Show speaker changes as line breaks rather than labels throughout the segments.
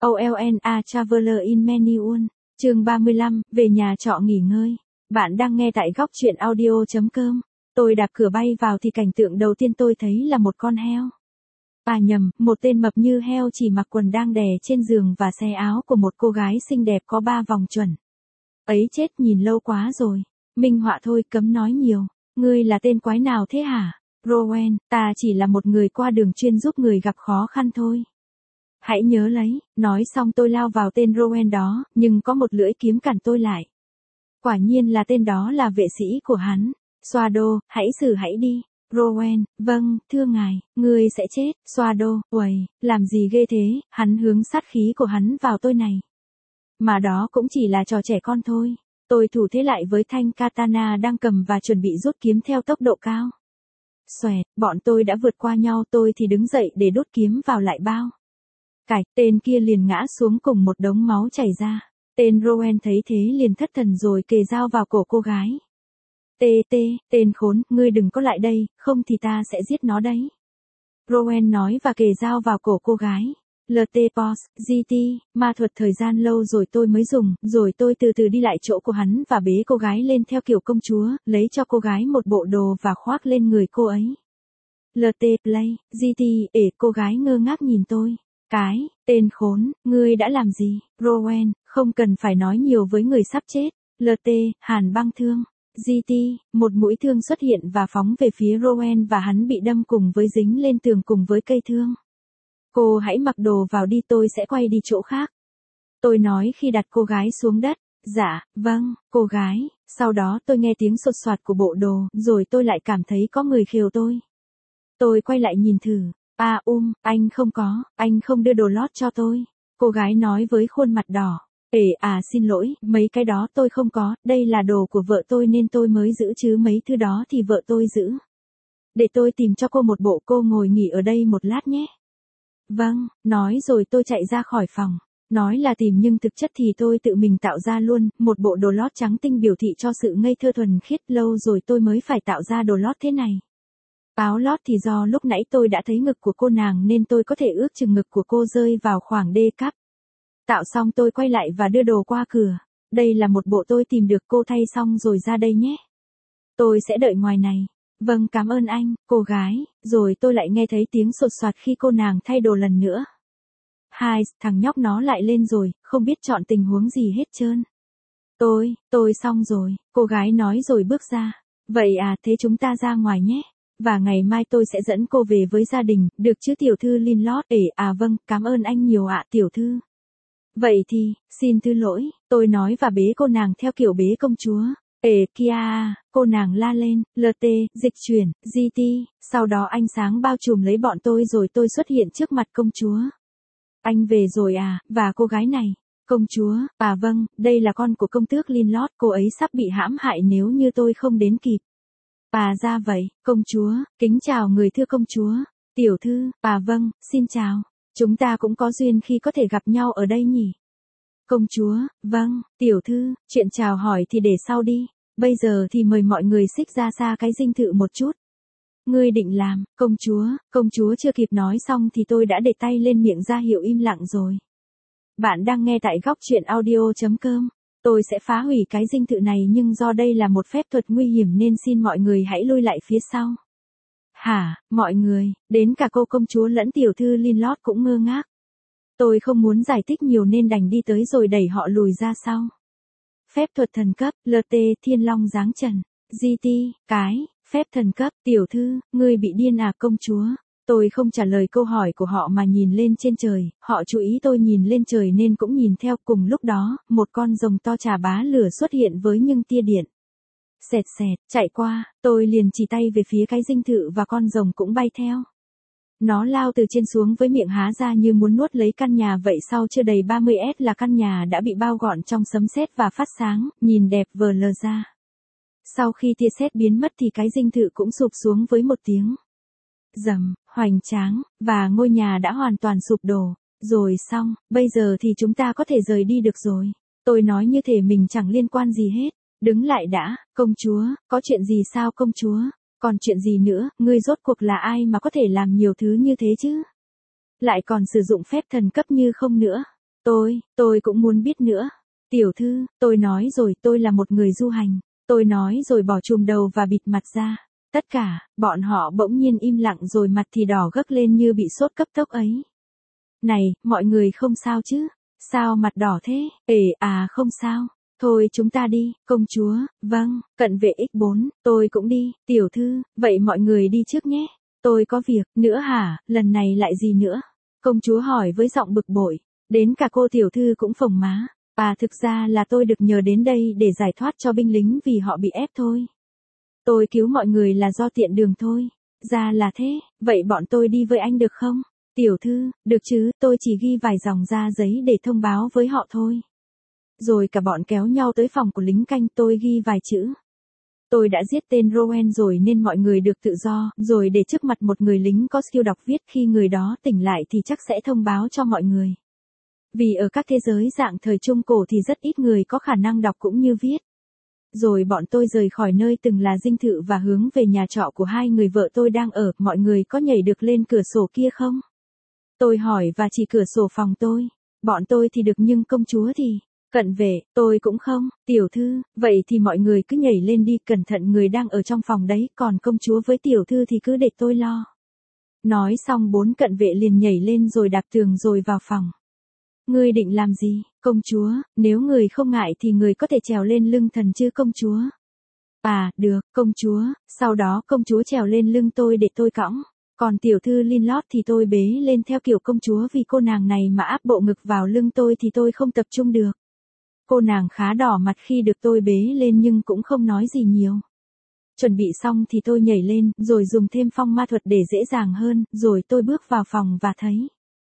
OLNA Traveler in Manual, chương 35, về nhà trọ nghỉ ngơi. Bạn đang nghe tại góc truyện audio.com. Tôi đạp cửa bay vào thì cảnh tượng đầu tiên tôi thấy là một con heo. À nhầm, một tên mập như heo chỉ mặc quần đang đè trên giường và xé áo của một cô gái xinh đẹp có 3 vòng chuẩn. Ấy chết, nhìn lâu quá rồi. Minh họa thôi, cấm nói nhiều. Ngươi là tên quái nào thế hả? Rowan, ta chỉ là một người qua đường chuyên giúp người gặp khó khăn thôi. Hãy nhớ lấy, nói xong tôi lao vào tên Rowan đó, nhưng có một lưỡi kiếm cản tôi lại. Quả nhiên là tên đó là vệ sĩ của hắn. Xoa đô, hãy xử hãy đi. Rowan, vâng, thưa ngài, ngươi sẽ chết. Xoa đô, uầy, làm gì ghê thế, hắn hướng sát khí của hắn vào tôi này. Mà đó cũng chỉ là trò trẻ con thôi. Tôi thủ thế lại với thanh katana đang cầm và chuẩn bị rút kiếm theo tốc độ cao. Xoẹt, bọn tôi đã vượt qua nhau, tôi thì đứng dậy để đút kiếm vào lại bao. Cạch, tên kia liền ngã xuống cùng một đống máu chảy ra. Tên Rowan thấy thế liền thất thần rồi kề dao vào cổ cô gái. Tên khốn, ngươi đừng có lại đây, không thì ta sẽ giết nó đấy. Rowan nói và kề dao vào cổ cô gái. LT-POS, GT, ma thuật thời gian lâu rồi tôi mới dùng, rồi tôi từ từ đi lại chỗ của hắn và bế cô gái lên theo kiểu công chúa, lấy cho cô gái một bộ đồ và khoác lên người cô ấy. LT-Play, GT, cô gái ngơ ngác nhìn tôi. Tên khốn, ngươi đã làm gì? Rowan, không cần phải nói nhiều với người sắp chết. LT, hàn băng thương. GT, một mũi thương xuất hiện và phóng về phía Rowan và hắn bị đâm cùng với dính lên tường cùng với cây thương. Cô hãy mặc đồ vào đi, tôi sẽ quay đi chỗ khác. Tôi nói khi đặt cô gái xuống đất. Dạ, vâng, cô gái. Sau đó tôi nghe tiếng sột soạt của bộ đồ, rồi tôi lại cảm thấy có người khều tôi. Tôi quay lại nhìn thử. Anh không đưa đồ lót cho tôi. Cô gái nói với khuôn mặt đỏ. Xin lỗi, mấy cái đó tôi không có, đây là đồ của vợ tôi nên tôi mới giữ chứ mấy thứ đó thì vợ tôi giữ. Để tôi tìm cho cô một bộ, cô ngồi nghỉ ở đây một lát nhé. Vâng, nói rồi tôi chạy ra khỏi phòng. Nói là tìm nhưng thực chất thì tôi tự mình tạo ra luôn, một bộ đồ lót trắng tinh biểu thị cho sự ngây thơ thuần khiết, lâu rồi tôi mới phải tạo ra đồ lót thế này. Áo lót thì do lúc nãy tôi đã thấy ngực của cô nàng nên tôi có thể ước chừng ngực của cô rơi vào khoảng D cấp. Tạo xong tôi quay lại và đưa đồ qua cửa. Đây là một bộ tôi tìm được, cô thay xong rồi ra đây nhé. Tôi sẽ đợi ngoài này. Vâng, cảm ơn anh, cô gái. Rồi tôi lại nghe thấy tiếng sột soạt khi cô nàng thay đồ lần nữa. Thằng nhóc nó lại lên rồi, không biết chọn tình huống gì hết trơn. Tôi xong rồi, cô gái nói rồi bước ra. Vậy à, thế chúng ta ra ngoài nhé. Và ngày mai tôi sẽ dẫn cô về với gia đình, được chứ tiểu thư Linlord? Vâng, cảm ơn anh nhiều ạ tiểu thư. Vậy thì, xin thứ lỗi, tôi nói và bế cô nàng theo kiểu bế công chúa. Kia, cô nàng la lên, LT, dịch chuyển, GT, sau đó ánh sáng bao trùm lấy bọn tôi rồi tôi xuất hiện trước mặt công chúa. Anh về rồi à, và cô gái này? Công chúa, vâng, đây là con của công tước Linlord, cô ấy sắp bị hãm hại nếu như tôi không đến kịp. Ra vậy, công chúa, kính chào người thưa công chúa. Tiểu thư, vâng, xin chào. Chúng ta cũng có duyên khi có thể gặp nhau ở đây nhỉ? Công chúa, vâng, tiểu thư, chuyện chào hỏi thì để sau đi. Bây giờ thì mời mọi người xích ra xa cái dinh thự một chút. Ngươi định làm, công chúa chưa kịp nói xong thì tôi đã để tay lên miệng ra hiệu im lặng rồi. Bạn đang nghe tại góc truyện audio.com. Tôi sẽ phá hủy cái dinh thự này nhưng do đây là một phép thuật nguy hiểm nên xin mọi người hãy lui lại phía sau. Hả, mọi người, đến cả cô công chúa lẫn tiểu thư Linlord cũng ngơ ngác. Tôi không muốn giải thích nhiều nên đành đi tới rồi đẩy họ lùi ra sau. Phép thuật thần cấp, LT, Thiên Long giáng trần. GT, phép thần cấp, tiểu thư, ngươi bị điên à công chúa? Tôi không trả lời câu hỏi của họ mà nhìn lên trên trời, họ chú ý tôi nhìn lên trời nên cũng nhìn theo. Cùng lúc đó, một con rồng to chà bá lửa xuất hiện với những tia điện. Xẹt, chạy qua, tôi liền chỉ tay về phía cái dinh thự và con rồng cũng bay theo. Nó lao từ trên xuống với miệng há ra như muốn nuốt lấy căn nhà vậy. Sau chưa đầy 30s là căn nhà đã bị bao gọn trong sấm sét và phát sáng, nhìn đẹp vờ lờ ra. Sau khi tia sét biến mất thì cái dinh thự cũng sụp xuống với một tiếng rầm, hoành tráng, và ngôi nhà đã hoàn toàn sụp đổ. Rồi xong, bây giờ thì chúng ta có thể rời đi được rồi. Tôi nói như thể mình chẳng liên quan gì hết. Đứng lại đã, công chúa, có chuyện gì sao công chúa? Còn chuyện gì nữa, ngươi rốt cuộc là ai mà có thể làm nhiều thứ như thế chứ? Lại còn sử dụng phép thần cấp như không nữa. Tôi cũng muốn biết nữa. Tiểu thư, tôi nói rồi tôi là một người du hành. Tôi nói rồi bỏ trùm đầu và bịt mặt ra. Tất cả, bọn họ bỗng nhiên im lặng rồi mặt thì đỏ gấc lên như bị sốt cấp tốc ấy. Này, mọi người không sao chứ? Sao mặt đỏ thế? Không sao. Thôi chúng ta đi, công chúa, vâng, cận vệ X4, tôi cũng đi, tiểu thư, vậy mọi người đi trước nhé. Tôi có việc, nữa hả, lần này lại gì nữa? Công chúa hỏi với giọng bực bội, đến cả cô tiểu thư cũng phồng má. Thực ra là tôi được nhờ đến đây để giải thoát cho binh lính vì họ bị ép thôi. Tôi cứu mọi người là do tiện đường thôi. Ra là thế, vậy bọn tôi đi với anh được không? Tiểu thư, được chứ, tôi chỉ ghi vài dòng ra giấy để thông báo với họ thôi. Rồi cả bọn kéo nhau tới phòng của lính canh, tôi ghi vài chữ. Tôi đã giết tên Rowan rồi nên mọi người được tự do, rồi để trước mặt một người lính có skill đọc viết, khi người đó tỉnh lại thì chắc sẽ thông báo cho mọi người. Vì ở các thế giới dạng thời Trung Cổ thì rất ít người có khả năng đọc cũng như viết. Rồi bọn tôi rời khỏi nơi từng là dinh thự và hướng về nhà trọ của hai người vợ tôi đang ở. Mọi người có nhảy được lên cửa sổ kia không? Tôi hỏi và chỉ cửa sổ phòng tôi. Bọn tôi thì được nhưng công chúa thì... Cận vệ, tôi cũng không. Tiểu thư, vậy thì mọi người cứ nhảy lên đi, cẩn thận người đang ở trong phòng đấy, còn công chúa với tiểu thư thì cứ để tôi lo. Nói xong 4 cận vệ liền nhảy lên rồi đạp tường rồi vào phòng. Ngươi định làm gì, công chúa? Nếu người không ngại thì người có thể trèo lên lưng thần chứ công chúa. Được, công chúa. Sau đó công chúa trèo lên lưng tôi để tôi cõng. Còn tiểu thư Linlord thì tôi bế lên theo kiểu công chúa, vì cô nàng này mà áp bộ ngực vào lưng tôi thì tôi không tập trung được. Cô nàng khá đỏ mặt khi được tôi bế lên nhưng cũng không nói gì nhiều. Chuẩn bị xong thì tôi nhảy lên, rồi dùng thêm phong ma thuật để dễ dàng hơn, rồi tôi bước vào phòng và thấy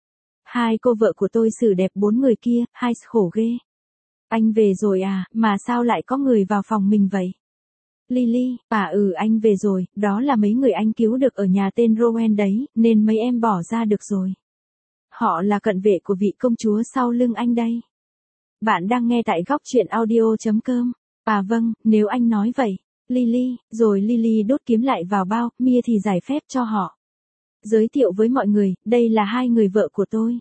hai cô vợ của tôi xử đẹp 4 người kia, hai khổ ghê. Anh về rồi à, mà sao lại có người vào phòng mình vậy? Lily, anh về rồi, đó là mấy người anh cứu được ở nhà tên Rowan đấy, nên mấy em bỏ ra được rồi. Họ là cận vệ của vị công chúa sau lưng anh đây. Bạn đang nghe tại góc truyện audio.com. Vâng, nếu anh nói vậy. Lily, rồi Lily đốt kiếm lại vào bao, Mia thì giải phép cho họ. Giới thiệu với mọi người, đây là hai người vợ của tôi.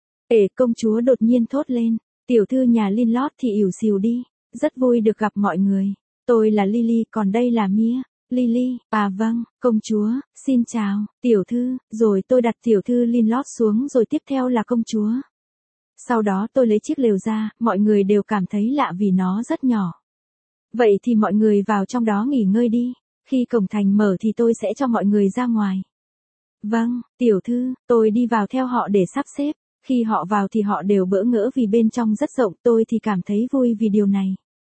Công chúa đột nhiên thốt lên. Tiểu thư nhà Linlord thì ỉu xìu đi. Rất vui được gặp mọi người. Tôi là Lily, còn đây là Mia. Lily, vâng, công chúa, xin chào, tiểu thư, rồi tôi đặt tiểu thư Linlord xuống rồi tiếp theo là công chúa. Sau đó tôi lấy chiếc lều ra, mọi người đều cảm thấy lạ vì nó rất nhỏ. Vậy thì mọi người vào trong đó nghỉ ngơi đi, khi cổng thành mở thì tôi sẽ cho mọi người ra ngoài. Vâng, tiểu thư, tôi đi vào theo họ để sắp xếp, khi họ vào thì họ đều bỡ ngỡ vì bên trong rất rộng, tôi thì cảm thấy vui vì điều này.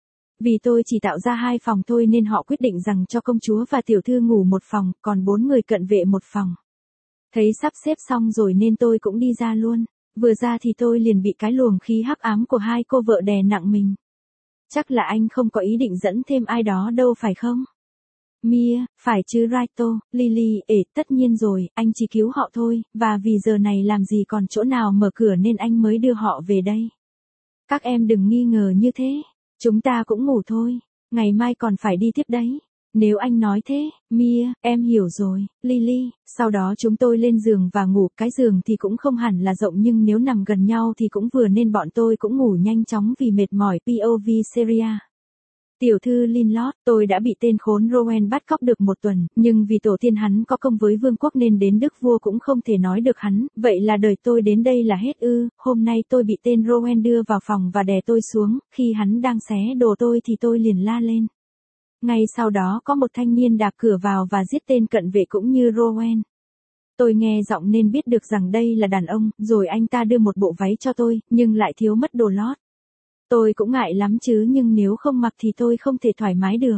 Vì tôi chỉ tạo ra 2 phòng thôi nên họ quyết định rằng cho công chúa và tiểu thư ngủ một phòng, còn 4 người cận vệ một phòng. Thấy sắp xếp xong rồi nên tôi cũng đi ra luôn. Vừa ra thì tôi liền bị cái luồng khí hắc ám của hai cô vợ đè nặng mình. Chắc là anh không có ý định dẫn thêm ai đó đâu phải không? Mia, phải chứ Raito, Lily, tất nhiên rồi, anh chỉ cứu họ thôi, và vì giờ này làm gì còn chỗ nào mở cửa nên anh mới đưa họ về đây. Các em đừng nghi ngờ như thế, chúng ta cũng ngủ thôi, ngày mai còn phải đi tiếp đấy. Nếu anh nói thế, Mia, em hiểu rồi, Lily, sau đó chúng tôi lên giường và ngủ, cái giường thì cũng không hẳn là rộng nhưng nếu nằm gần nhau thì cũng vừa nên bọn tôi cũng ngủ nhanh chóng vì mệt mỏi POV Syria. Tiểu thư Linlord, tôi đã bị tên khốn Rowan bắt cóc được 1 tuần, nhưng vì tổ tiên hắn có công với vương quốc nên đến đức vua cũng không thể nói được hắn, vậy là đời tôi đến đây là hết ư. Hôm nay tôi bị tên Rowan đưa vào phòng và đè tôi xuống, khi hắn đang xé đồ tôi thì tôi liền la lên. Ngay sau đó có một thanh niên đạp cửa vào và giết tên cận vệ cũng như Rowan. Tôi nghe giọng nên biết được rằng đây là đàn ông, rồi anh ta đưa một bộ váy cho tôi, nhưng lại thiếu mất đồ lót. Tôi cũng ngại lắm chứ nhưng nếu không mặc thì tôi không thể thoải mái được.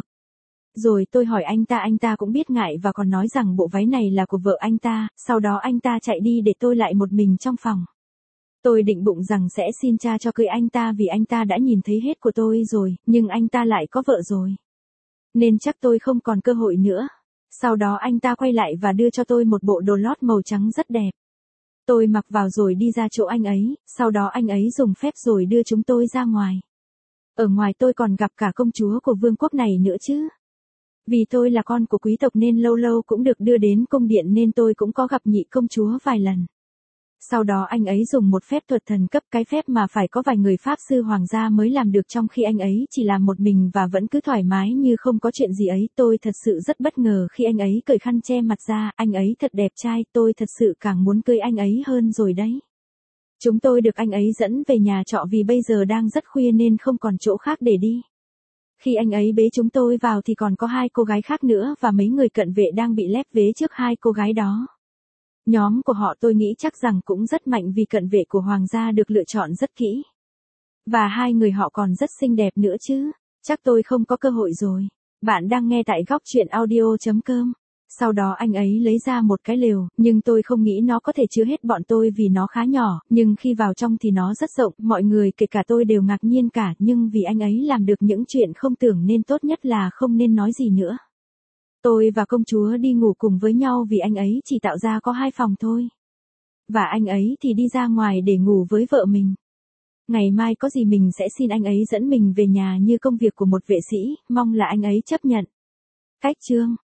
Rồi tôi hỏi anh ta cũng biết ngại và còn nói rằng bộ váy này là của vợ anh ta, sau đó anh ta chạy đi để tôi lại một mình trong phòng. Tôi định bụng rằng sẽ xin cha cho cưới anh ta vì anh ta đã nhìn thấy hết của tôi rồi, nhưng anh ta lại có vợ rồi. Nên chắc tôi không còn cơ hội nữa. Sau đó anh ta quay lại và đưa cho tôi một bộ đồ lót màu trắng rất đẹp. Tôi mặc vào rồi đi ra chỗ anh ấy, sau đó anh ấy dùng phép rồi đưa chúng tôi ra ngoài. Ở ngoài tôi còn gặp cả công chúa của vương quốc này nữa chứ. Vì tôi là con của quý tộc nên lâu lâu cũng được đưa đến cung điện nên tôi cũng có gặp nhị công chúa vài lần. Sau đó anh ấy dùng một phép thuật thần cấp, cái phép mà phải có vài người pháp sư hoàng gia mới làm được, trong khi anh ấy chỉ làm một mình và vẫn cứ thoải mái như không có chuyện gì ấy. Tôi thật sự rất bất ngờ khi anh ấy cởi khăn che mặt ra, anh ấy thật đẹp trai, tôi thật sự càng muốn cưới anh ấy hơn rồi đấy. Chúng tôi được anh ấy dẫn về nhà trọ vì bây giờ đang rất khuya nên không còn chỗ khác để đi. Khi anh ấy bế chúng tôi vào thì còn có 2 cô gái khác nữa và mấy người cận vệ đang bị lép vế trước 2 cô gái đó. Nhóm của họ tôi nghĩ chắc rằng cũng rất mạnh vì cận vệ của hoàng gia được lựa chọn rất kỹ. Và 2 người họ còn rất xinh đẹp nữa chứ. Chắc tôi không có cơ hội rồi. Bạn đang nghe tại góc truyện audio.com. Sau đó anh ấy lấy ra một cái lều, nhưng tôi không nghĩ nó có thể chứa hết bọn tôi vì nó khá nhỏ, nhưng khi vào trong thì nó rất rộng, mọi người kể cả tôi đều ngạc nhiên cả, nhưng vì anh ấy làm được những chuyện không tưởng nên tốt nhất là không nên nói gì nữa. Tôi và công chúa đi ngủ cùng với nhau vì anh ấy chỉ tạo ra có 2 phòng thôi. Và anh ấy thì đi ra ngoài để ngủ với vợ mình. Ngày mai có gì mình sẽ xin anh ấy dẫn mình về nhà như công việc của một vệ sĩ, mong là anh ấy chấp nhận. Cách chương